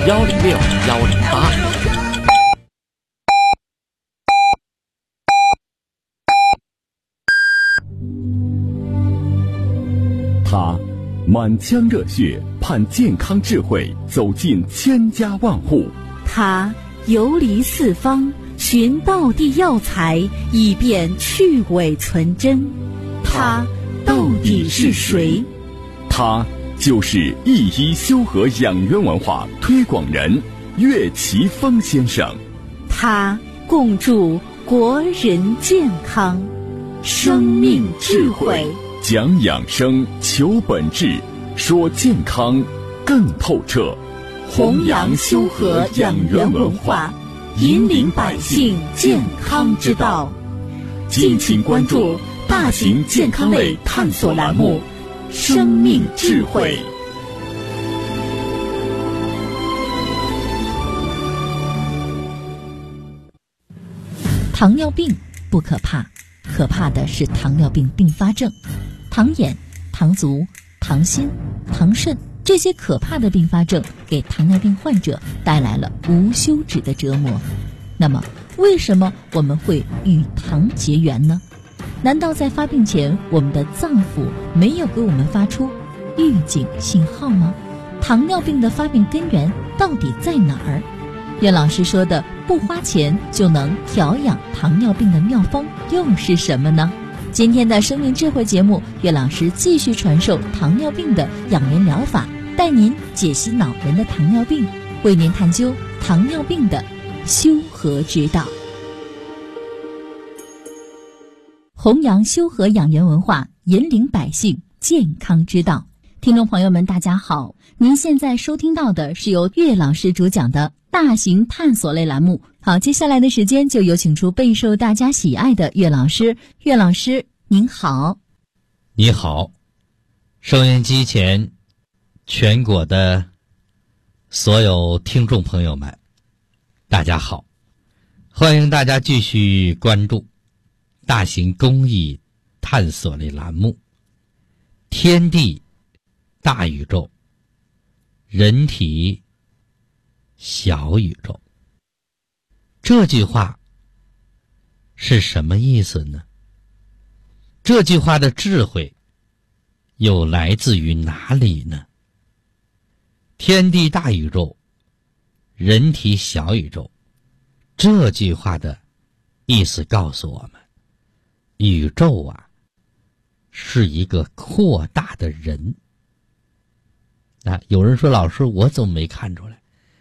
106-108。 他满腔热血盼健康智慧走进千家万户， 他游离四方寻道地药材，以便去伪存真。他到底是谁？ 他就是一一修和养元文化推广人岳奇峰先生。 他共筑国人健康，生命智慧， 讲养生，求本质，说健康更透彻， 弘扬修和养元文化，引领百姓健康之道。敬请关注大型健康类探索栏目《生命智慧》。 糖尿病不可怕，可怕的是糖尿病并发症。糖眼、糖足、糖心、糖肾这些可怕的并发症给糖尿病患者带来了无休止的折磨。那么为什么我们会与糖结缘呢？难道在发病前我们的脏腑没有给我们发出预警信号吗？糖尿病的发病根源到底在哪儿？岳老师说的不花钱就能调养糖尿病的妙方又是什么呢？今天的生命智慧节目，岳老师继续传授糖尿病的养元疗法，带您解析恼人的糖尿病，为您探究糖尿病的修和之道。弘扬修和养元文化，引领百姓健康之道。听众朋友们大家好，您现在收听到的是由岳老师主讲的大型探索类栏目。好，接下来的时间就有请出备受大家喜爱的岳老师。岳老师您好。 你好，收音机前全国的所有听众朋友们大家好，欢迎大家继续关注大型公益探索类栏目天地大宇宙，人体小宇宙。这句话是什么意思呢？这句话的智慧又来自于哪里呢？天地大宇宙，人体小宇宙，这句话的意思告诉我们，宇宙啊是一个扩大的人。有人说，老师我怎么没看出来？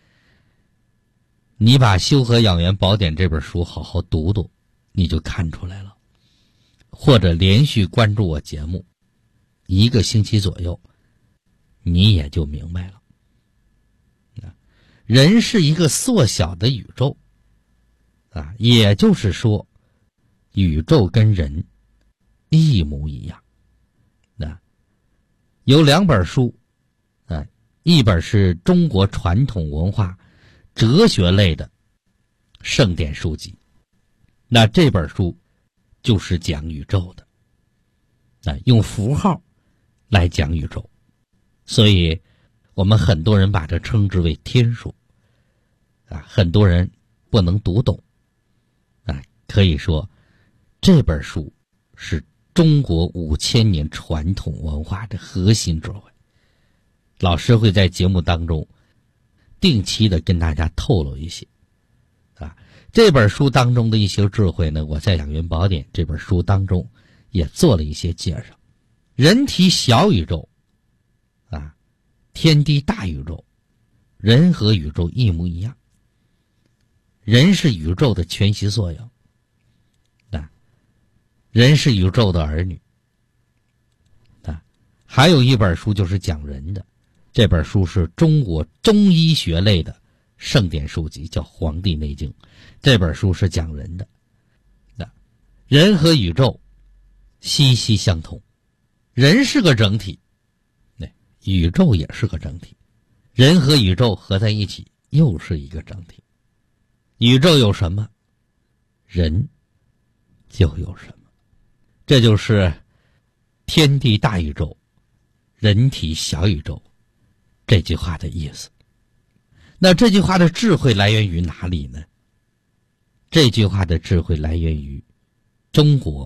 你把《修和养元宝典》这本书好好读读，你就看出来了。或者连续关注我节目1个星期左右，你也就明白了。人是一个缩小的宇宙也就是说宇宙跟人一模一样。有2本书一本是中国传统文化哲学类的圣典书籍，那这本书就是讲宇宙的，用符号来讲宇宙，所以我们很多人把这称之为天书很多人不能读懂可以说这本书是中国5000年传统文化的核心智慧。老师会在节目当中定期的跟大家透露一些这本书当中的一些智慧呢，我在《养元宝典》这本书当中也做了一些介绍。人体小宇宙天地大宇宙，人和宇宙一模一样。人是宇宙的全息缩影人是宇宙的儿女还有一本书就是讲人的，这本书是中国中医学类的圣典书籍，叫《黄帝内经》，这本书是讲人的。人和宇宙息息相通，人是个整体，宇宙也是个整体，人和宇宙合在一起又是一个整体。宇宙有什么，人就有什么，这就是天地大宇宙，人体小宇宙这句话的意思。 那这句话的智慧来源于哪里呢？这句话的智慧来源于中国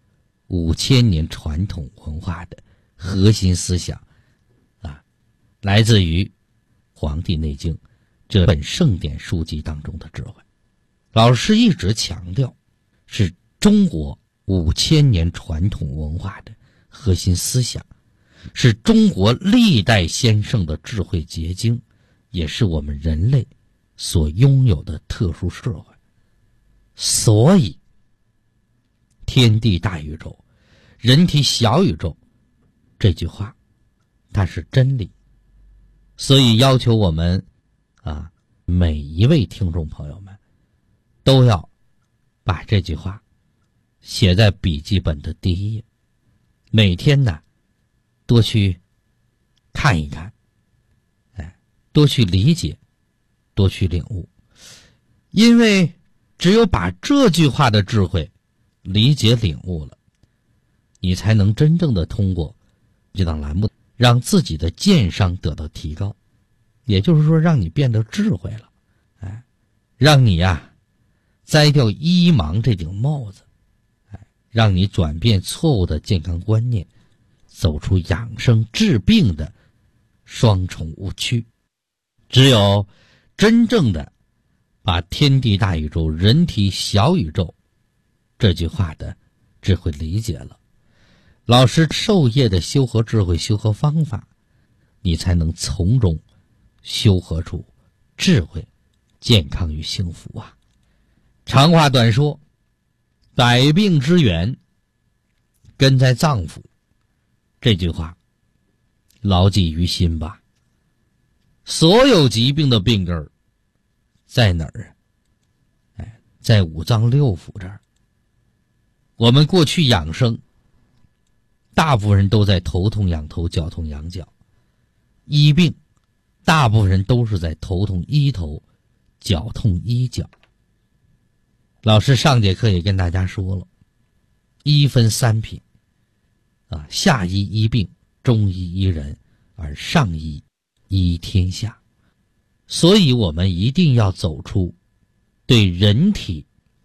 5000年传统文化的核心思想来自于《黄帝内经》这本圣典书籍当中的智慧。老师一直强调，是中国5000年传统文化的核心思想，是中国历代先圣的智慧结晶，也是我们人类所拥有的特殊智慧。所以天地大宇宙，人体小宇宙，这句话它是真理。所以要求我们每一位听众朋友们都要把这句话写在笔记本的第一页，每天呢多去看一看，多去理解，多去领悟。因为只有把这句话的智慧理解领悟了，你才能真正的通过这档栏目让自己的见商得到提高，也就是说让你变得智慧了，让你摘掉医盲这顶帽子，让你转变错误的健康观念，走出养生治病的双重误区。只有真正的把天地大宇宙，人体小宇宙这句话的智慧理解了，老师授业的修和智慧修和方法，你才能从中修和出智慧、健康与幸福啊。长话短说，百病之源根在脏腑，这句话牢记于心吧。所有疾病的病根在哪儿在五脏六腑这儿。我们过去养生大部分人都在头痛仰头，脚痛仰脚，医病大部分人都是在头痛医头，脚痛医脚。老师上节课也跟大家说了，医分3品下医医病，中医医人，而上医医天下。所以我们一定要走出对人体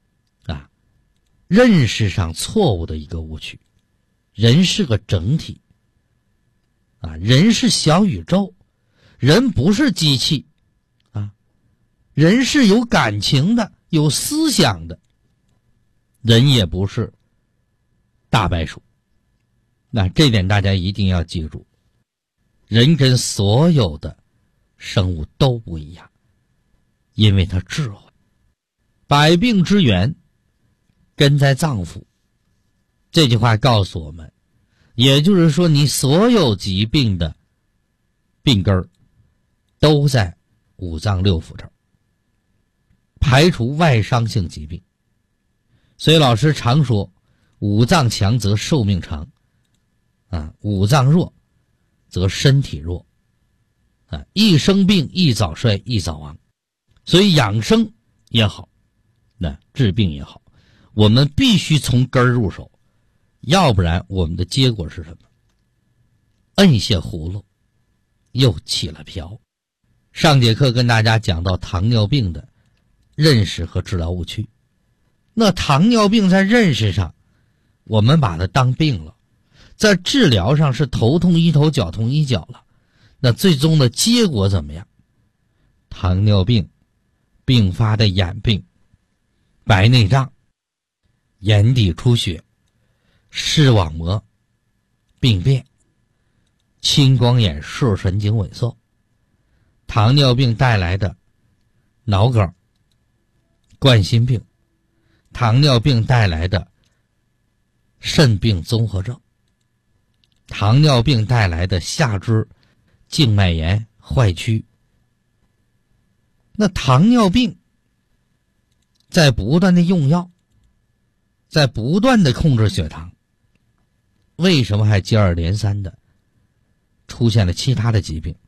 认识上错误的一个误区。人是个整体人是小宇宙，人不是机器人是有感情的，有思想的，人也不是大白鼠。那这点大家一定要记住，人跟所有的生物都不一样，因为它智慧。百病之源根在脏腑，这句话告诉我们，也就是说你所有疾病的病根都在五脏六腑这儿，排除外伤性疾病。所以老师常说，五脏强则寿命长五脏弱则身体弱易生病，易早衰，易早亡。所以养生也好，治病也好，我们必须从根儿入手，要不然我们的结果是什么？摁下葫芦又起了瓢。上节课跟大家讲到糖尿病的认识和治疗误区。那糖尿病在认识上我们把它当病了，在治疗上是头痛医头，脚痛医脚了，那最终的结果怎么样？糖尿病并发的眼病、白内障、眼底出血、视网膜病变、青光眼、视神经萎缩，糖尿病带来的脑梗、冠心病，糖尿病带来的肾病综合症，糖尿病带来的下肢静脉炎坏曲。那糖尿病在不断的用药，在不断的控制血糖，为什么还接二连三的出现了其他的疾病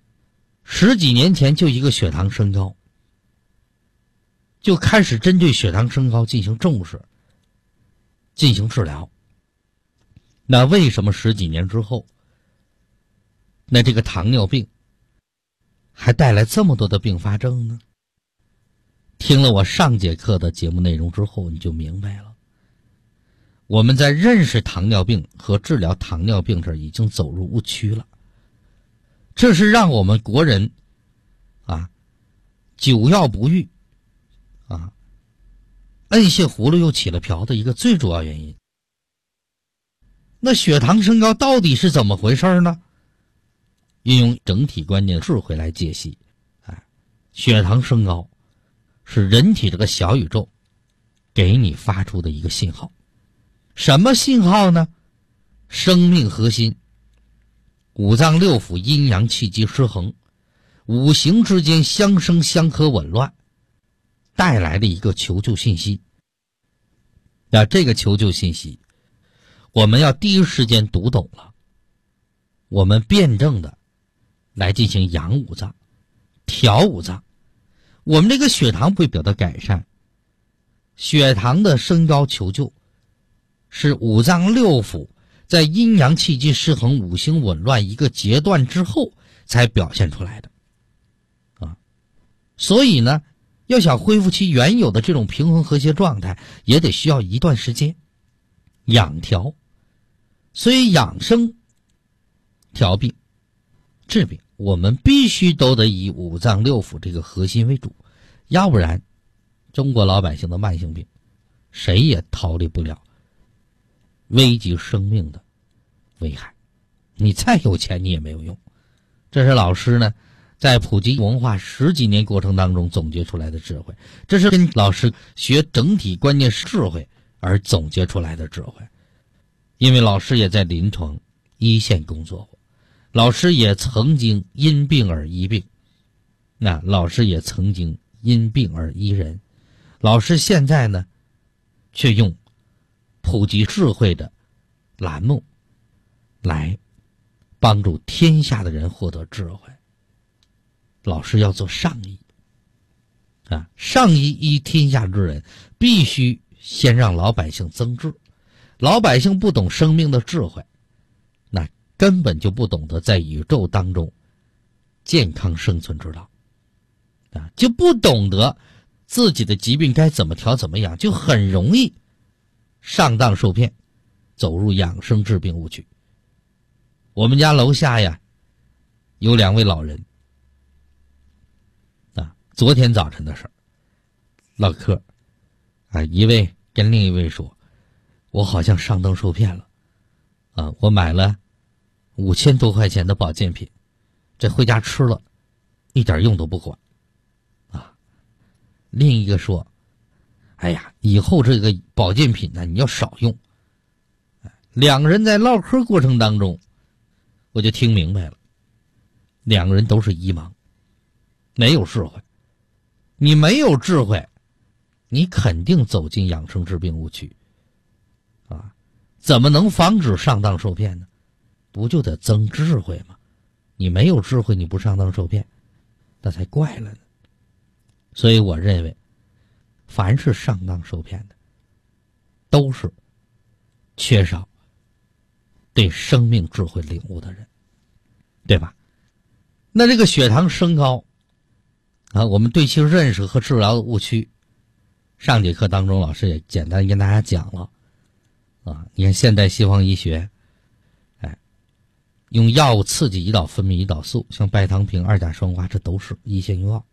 ？10几年前就一个血糖升高，就开始针对血糖升高进行重视，进行治疗。那为什么10几年之后，那这个糖尿病还带来这么多的并发症呢？听了我上节课的节目内容之后，你就明白了。我们在认识糖尿病和治疗糖尿病这已经走入误区了。这是让我们国人久药不愈摁下葫芦又起了瓢的一个最主要原因。那血糖升高到底是怎么回事呢？运用整体观念智慧来解析。血糖升高是人体这个小宇宙给你发出的一个信号。什么信号呢？生命核心五脏六腑阴阳气机失衡，五行之间相生相克紊乱，带来的一个求救信息。这个求救信息我们要第一时间读懂了，我们辩证的来进行养五脏调五脏，我们这个血糖会得到改善。血糖的升高求救是五脏六腑在阴阳气机失衡五行紊乱一个阶段之后才表现出来的所以呢，要想恢复其原有的这种平衡和谐状态，也得需要一段时间养调。所以养生调病治病，我们必须都得以五脏六腑这个核心为主，要不然中国老百姓的慢性病谁也逃离不了危及生命的危害。你再有钱你也没有用。这是老师呢在普及文化10几年过程当中总结出来的智慧，这是跟老师学整体观念智慧而总结出来的智慧。因为老师也在临床一线工作过，老师也曾经因病而医病，老师也曾经因病而医人。老师现在呢却用普及智慧的栏目来帮助天下的人获得智慧。老师要做上医上医医天下之人，必须先让老百姓增智。老百姓不懂生命的智慧，那根本就不懂得在宇宙当中健康生存之道就不懂得自己的疾病该怎么调怎么养，就很容易上当受骗，走入养生治病误区。我们家楼下呀有2位老人昨天早晨的事儿唠嗑一位跟另一位说，我好像上当受骗了我买了5000多块钱的保健品，这回家吃了一点用都不管另一个说，哎呀，以后这个保健品呢你要少用。2个人在唠嗑过程当中我就听明白了，2个人都是医盲，没有智慧。你没有智慧，你肯定走进养生治病误区怎么能防止上当受骗呢？不就得增智慧吗？你没有智慧，你不上当受骗，那才怪了呢。所以我认为凡是上当受骗的都是缺少对生命智慧领悟的人，对吧？那这个血糖升高我们对其认识和治疗的误区，上节课当中老师也简单跟大家讲了你看现代西方医学用药物刺激胰岛分泌胰岛素，像拜糖平、2甲双胍，这都是一线用药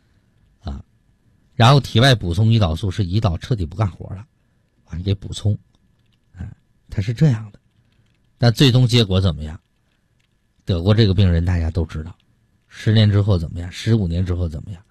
然后体外补充胰岛素，是胰岛彻底不干活了你给补充它是这样的。但最终结果怎么样？得过这个病人大家都知道，10年之后怎么样，15年之后怎么样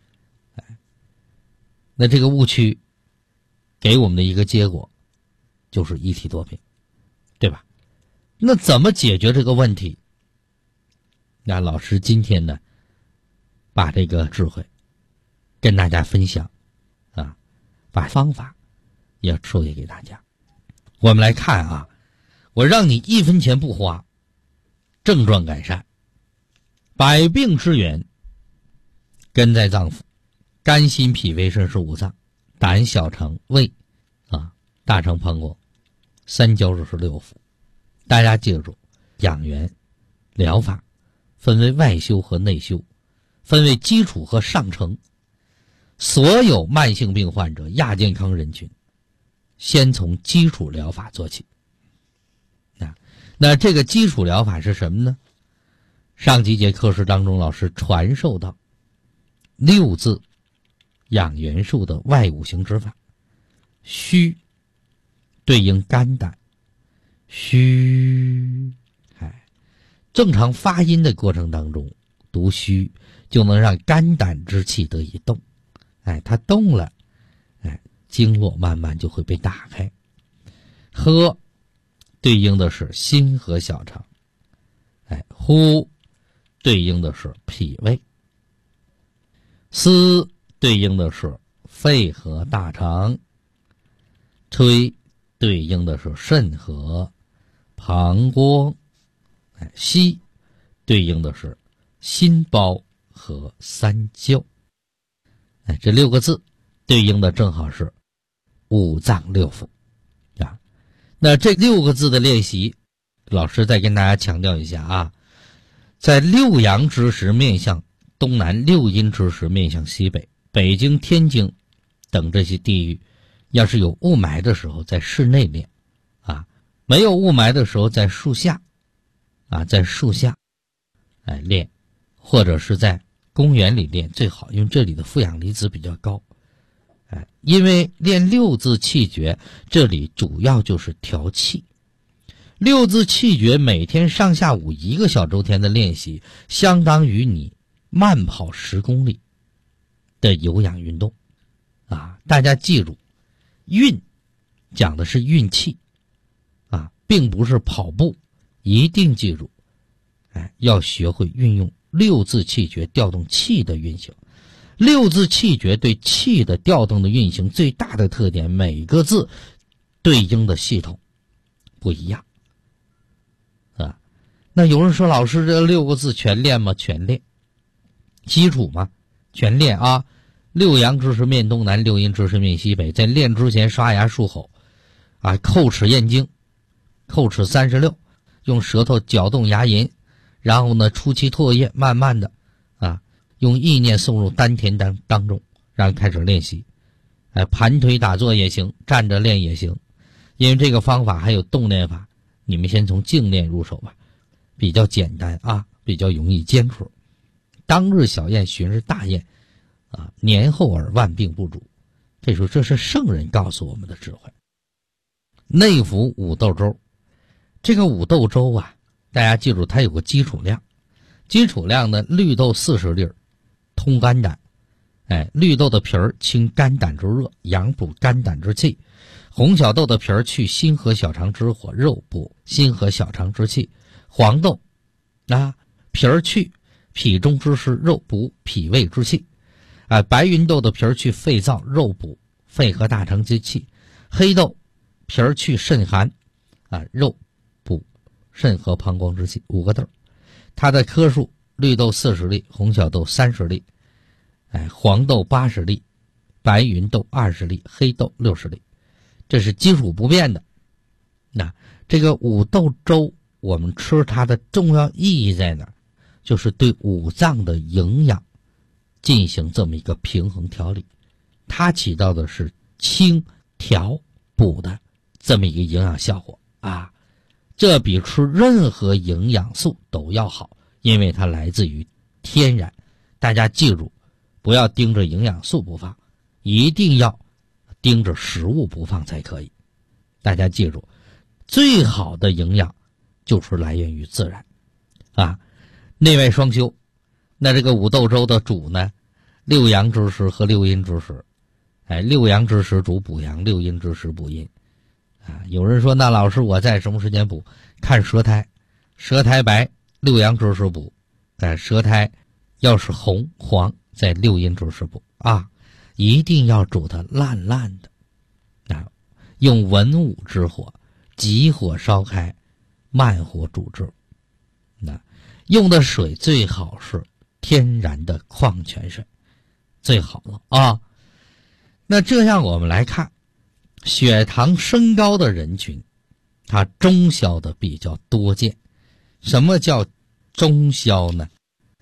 那这个误区给我们的一个结果就是一体多病，对吧？那怎么解决这个问题？那老师今天呢把这个智慧跟大家分享把方法也授业给大家。我们来看我让你1分钱不花，症状改善。百病之源根在脏腑，肝心脾胃肾是5脏，胆小肠胃大肠膀胱3焦是6腑。大家记住，养元疗法分为外修和内修。 分为基础和上乘。所有慢性病患者、亚健康人群，先从基础疗法做起。那这个基础疗法是什么呢？上几节课时当中，老师传授到6字养元术的外五行之法。虚对应肝胆，虚，正常发音的过程当中读虚，就能让肝胆之气得以动，它动了，经络慢慢就会被打开。喝对应的是心和小肠，呼对应的是脾胃，思对应的是肺和大肠，吹对应的是肾和膀胱，吸对应的是心包和三焦。这6个字对应的正好是五脏六腑啊。那这6个字的练习，老师再跟大家强调一下啊，在6阳之时面向东南，6阴之时面向西北，北京、天津等这些地域，要是有雾霾的时候在室内练啊，没有雾霾的时候在树下啊，在树下练，或者是在公园里练最好，因为这里的负氧离子比较高。因为练6字气诀，这里主要就是调气。6字气诀每天上下午1个小周天的练习，相当于你慢跑10公里的有氧运动啊！大家记住，运讲的是运气啊，并不是跑步，一定记住，要学会运用6字气诀调动气的运行。6字气诀对气的调动的运行最大的特点，每个字对应的系统不一样啊。那有人说，老师这6个字全练吗？全练，基础吗？全练啊。6阳之时面东南，6阴之时面西北。在练之前刷牙漱口啊，叩齿咽经，叩齿36，用舌头搅动牙龈，然后呢出气唾液，慢慢的用意念送入丹田当中，然后开始练习。盘腿打坐也行，站着练也行，因为这个方法还有动练法，你们先从静练入手吧，比较简单啊，比较容易坚持。当日小宴，旬日大宴啊，年后而万病不足。这是圣人告诉我们的智慧。内服五豆粥，这个五豆粥啊，大家记住它有个基础量，基础量呢，绿豆40粒，通肝胆。绿豆的皮儿清肝胆之热，养补肝胆之气；红小豆的皮儿去心和小肠之火，肉补心和小肠之气；黄豆皮儿去脾中之湿，肉补脾胃之气；白芸豆的皮儿去肺燥，肉补肺和大肠之气；黑豆皮儿去肾寒，肉补肾和膀胱之气。5个豆，它的颗数，绿豆40粒，红小豆30粒，黄豆80粒，白芸豆20粒，黑豆60粒，这是基础不变的。那这个五豆粥，我们吃它的重要意义在哪儿？就是对五脏的营养进行这么一个平衡调理，它起到的是清调补的这么一个营养效果啊，这比吃任何营养素都要好，因为它来自于天然。大家记住，不要盯着营养素不放，一定要盯着食物不放才可以。大家记住，最好的营养就是来源于自然啊。内外双修，那这个五豆粥的主呢，6阳之时和6阴之时，6阳之时主补阳，6阴之时补阴有人说，那老师我在什么时间补？看舌苔，舌苔白6阳之时补，舌苔要是红黄在6阴之时补一定要煮它烂烂的用文武之火，急火烧开，慢火煮制。用的水最好是天然的矿泉水，最好了那这样我们来看，血糖升高的人群，它中消的比较多见。什么叫中消呢？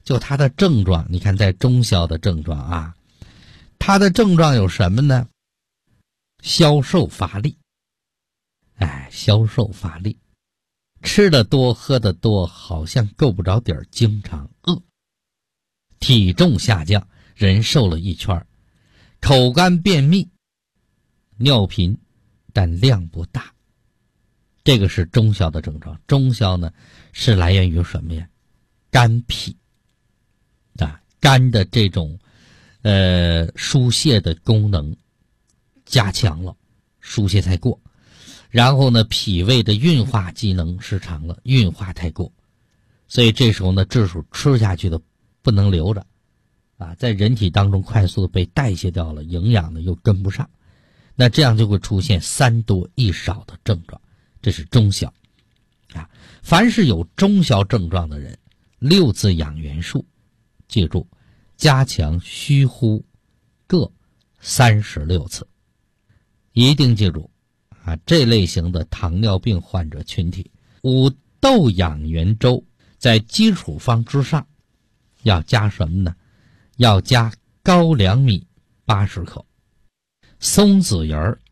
就它的症状，你看在中消的症状啊，它的症状有什么呢？消瘦乏力，消瘦乏力，吃得多喝得多，好像够不着底儿，经常饿，体重下降，人瘦了一圈，口干便秘，尿频，但量不大。这个是中消的症状。中消呢是来源于什么呀？肝脾肝的这种疏泄的功能加强了，疏泄太过，然后呢脾胃的运化机能失常了，运化太过，所以这时候呢质数吃下去的不能留着在人体当中快速被代谢掉了，营养呢又跟不上，那这样就会出现3多1少的症状，这是中消凡是有中消症状的人，6字养元术记住，加强虚呼各36次，一定记住这类型的糖尿病患者群体，5豆养元粥在基础方之上要加什么呢？要加高粱米80克，松子仁儿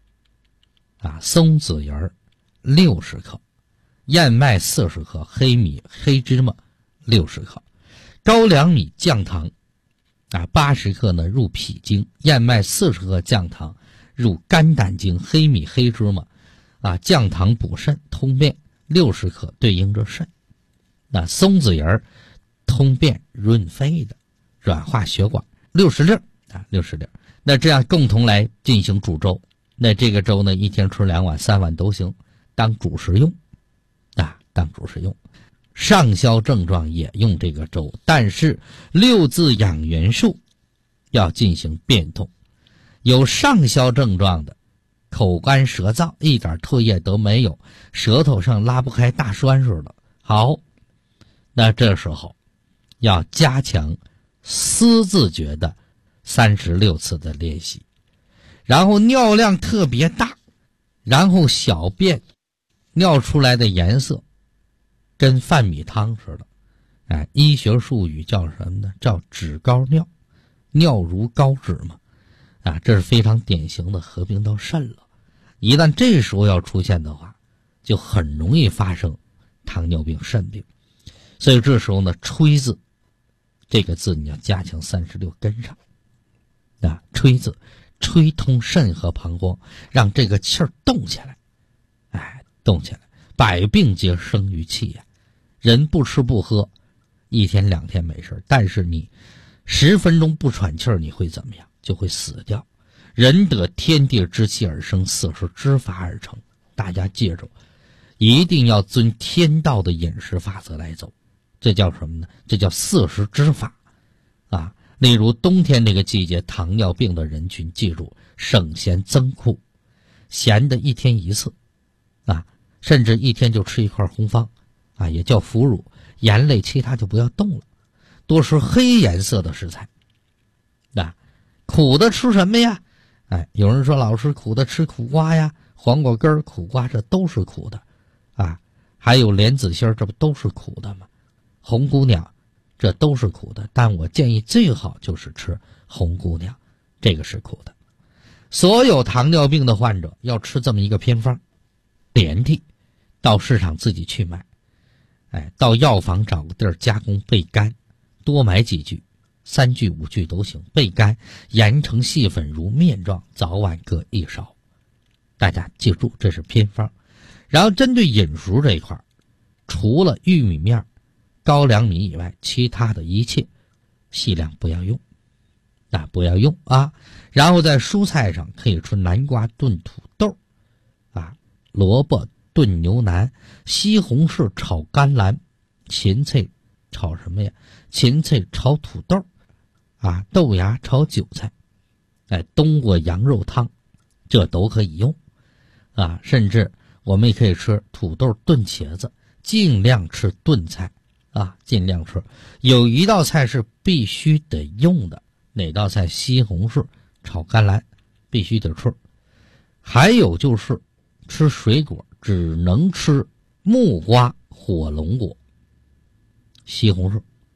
60克，燕麦40克，黑米黑芝麻60克，高粱米降糖80克呢入脾经，燕麦40克降糖入肝胆经，黑米黑芝麻降糖补肾通便60克对应着肾，那松子仁通便润肺的，软化血管60粒60粒，那这样共同来进行煮粥，那这个粥呢一天吃2碗3碗都行，当主食用当主食用。上消症状也用这个粥，但是6字养元术要进行变通。有上消症状的口干舌燥，一点唾液都没有，舌头上拉不开大栓似的，好，那这时候要加强思字诀的36次的练习，然后尿量特别大，然后小便尿出来的颜色跟饭米汤似的，医学术语叫什么呢？叫脂膏尿，尿如膏脂嘛，这是非常典型的合并到肾了。一旦这时候要出现的话，就很容易发生糖尿病、肾病。所以这时候呢，吹字这个字你要加强36跟上，吹字吹通肾和膀胱，让这个气儿动起来，动起来，百病皆生于气呀。人不吃不喝1天2天没事，但是你10分钟不喘气儿，你会怎么样？就会死掉。人得天地之气而生，死是之法而成。大家记住，一定要遵天道的饮食法则来走，这叫什么呢？这叫4时之法例如冬天这个季节，糖尿病的人群记住省咸增苦，咸的1天1次甚至1天就吃1块红方也叫腐乳，盐类其他就不要动了，多吃黑颜色的食材苦的吃什么呀？有人说老师苦的吃苦瓜呀，黄瓜根苦瓜这都是苦的还有莲子心这不都是苦的吗？红姑娘这都是苦的，但我建议最好就是吃红姑娘，这个是苦的。所有糖尿病的患者要吃这么一个偏方，连替到市场自己去买，到药房找个地儿加工焙干，多买几句，3句5句都行，焙干研成细粉如面状，早晚各1勺。大家记住这是偏方。然后针对饮食这一块，除了玉米面、高粱米以外，其他的一切细量不要用不要用然后在蔬菜上可以吃南瓜炖土豆萝卜炖牛腩，西红柿炒甘蓝，芹菜炒什么呀？芹菜炒土豆豆芽炒韭菜，冬瓜羊肉汤，这都可以用甚至我们也可以吃土豆炖茄子，尽量吃炖菜尽量吃。有一道菜是必须得用的，哪道菜？西红柿炒甘蓝必须得吃。还有就是吃水果只能吃木瓜、火龙果、西红柿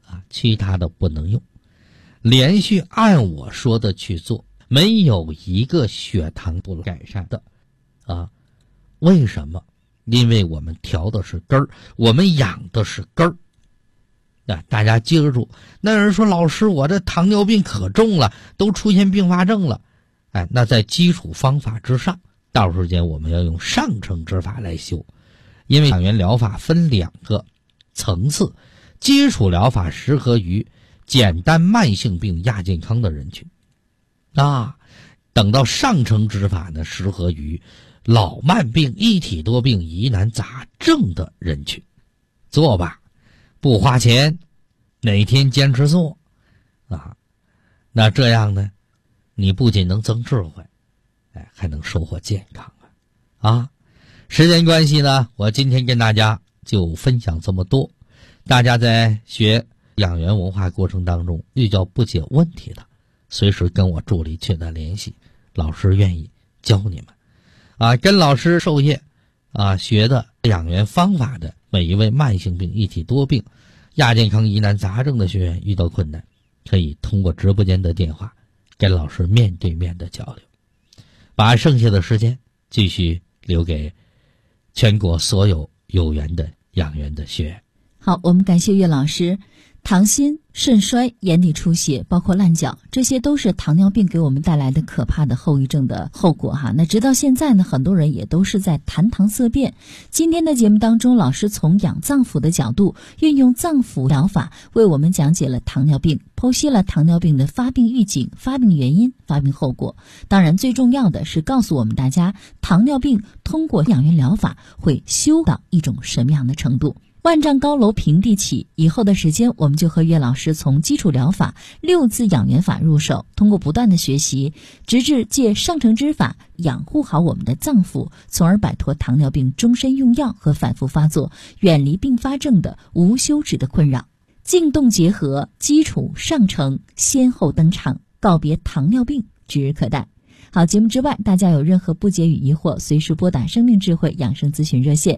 其他的不能用。连续按我说的去做，没有一个血糖不改善的为什么？因为我们调的是根儿，我们养的是根儿。大家记住，那有人说老师，我这糖尿病可重了，都出现并发症了。那在基础方法之上，到时间我们要用上乘之法来修。因为养元疗法分2个层次，基础疗法适合于简单慢性病亚健康的人群等到上乘之法呢，适合于老慢病、一体多病、疑难杂症的人群。做吧，不花钱，哪天坚持做那这样呢，你不仅能增智慧，还能收获健康时间关系呢，我今天跟大家就分享这么多。大家在学养元文化过程当中遇到不解问题的，随时跟我助理取得联系，老师愿意教你们跟老师授业学的养元方法的每一位慢性病、一体多病、亚健康、疑难杂症的学员遇到困难，可以通过直播间的电话跟老师面对面的交流，把剩下的时间继续留给全国所有有缘的养元的学员。 好，我们感谢岳老师。糖心、肾衰、眼底出血，包括烂脚，这些都是糖尿病给我们带来的可怕的后遗症的后果那直到现在呢，很多人也都是在谈糖色变。今天的节目当中，老师从养脏腑的角度，运用脏腑疗法为我们讲解了糖尿病，剖析了糖尿病的发病预警、发病原因、发病后果。当然最重要的是告诉我们大家，糖尿病通过养元疗法会修到一种什么样的程度。万丈高楼平地起，以后的时间我们就和岳老师从基础疗法6字养元法入手，通过不断的学习，直至借上乘之法养护好我们的脏腑，从而摆脱糖尿病终身用药和反复发作，远离并发症的无休止的困扰。静动结合，基础上乘先后登场，告别糖尿病指日可待。好，节目之外，大家有任何不解与疑惑，随时拨打生命智慧养生咨询热线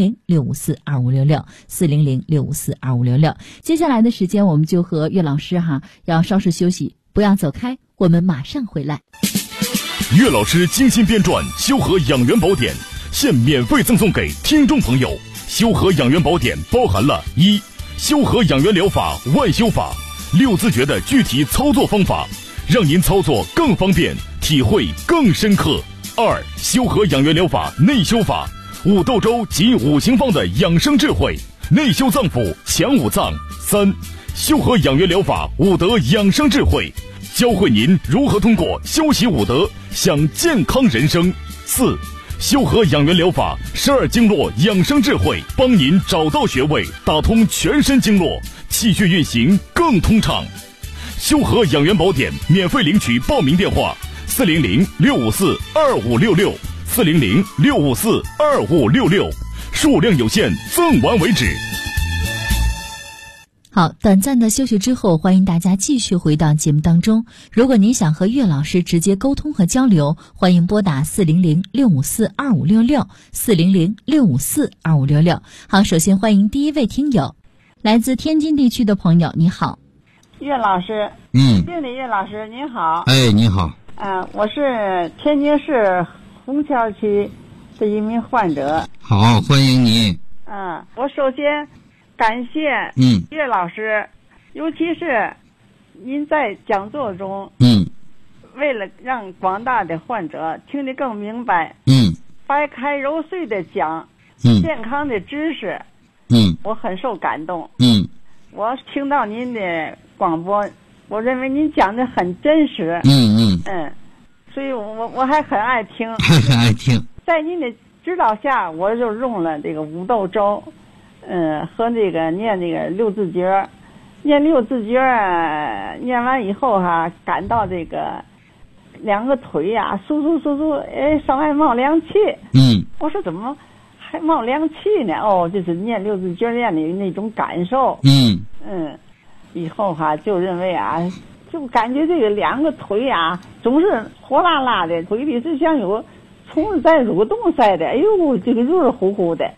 400-654-2566 400-654-2566。接下来的时间，我们就和岳老师要稍事休息，不要走开，我们马上回来。 岳老师精心编撰《修和养元宝典》，现免费赠送给听众朋友。修和养元宝典包含了1、修和养元疗法外修法，6字诀的具体操作方法，让您操作更方便，体会更深刻。2、修和养元疗法内修法，5斗周及5行方的养生智慧，内修脏腑，强5脏。3、修和养元疗法5德养生智慧，教会您如何通过修习5德享健康人生。4、修和养元疗法12经络养生智慧，帮您找到穴位，打通全身经络，气血运行更通畅。修和养元宝典免费领取报名电话400-654-2566 400-654-2566，数量有限，赠完为止。 好，短暂的休息之后，欢迎大家继续回到节目当中。如果您想和岳老师直接沟通和交流，欢迎拨打400-654-2566 400-654-2566。好，首先欢迎第一位听友，来自天津地区的朋友，你好。 岳老师，病理岳老师您好。 你好。 我是天津市虹桥区的一名患者。 好，欢迎您。 我首先感谢岳老师，尤其是您在讲座中，为了让广大的患者听得更明白，掰开揉碎的讲健康的知识，我很受感动。我听到您的广播，我认为您讲的很真实。所以我还很爱听。 很爱听。 在您的指导下，我就用了这个5斗周，和这个念这个6字诀，念6字诀，念完以后感到这个2个腿簌簌簌簌，上外冒凉气。我说怎么还冒凉气呢？这是念6字诀念的那种感受。以后就认为就感觉这个2个腿总是火辣辣的，腿里是像有虫子在蠕动似的，哎呦，这个热乎乎的。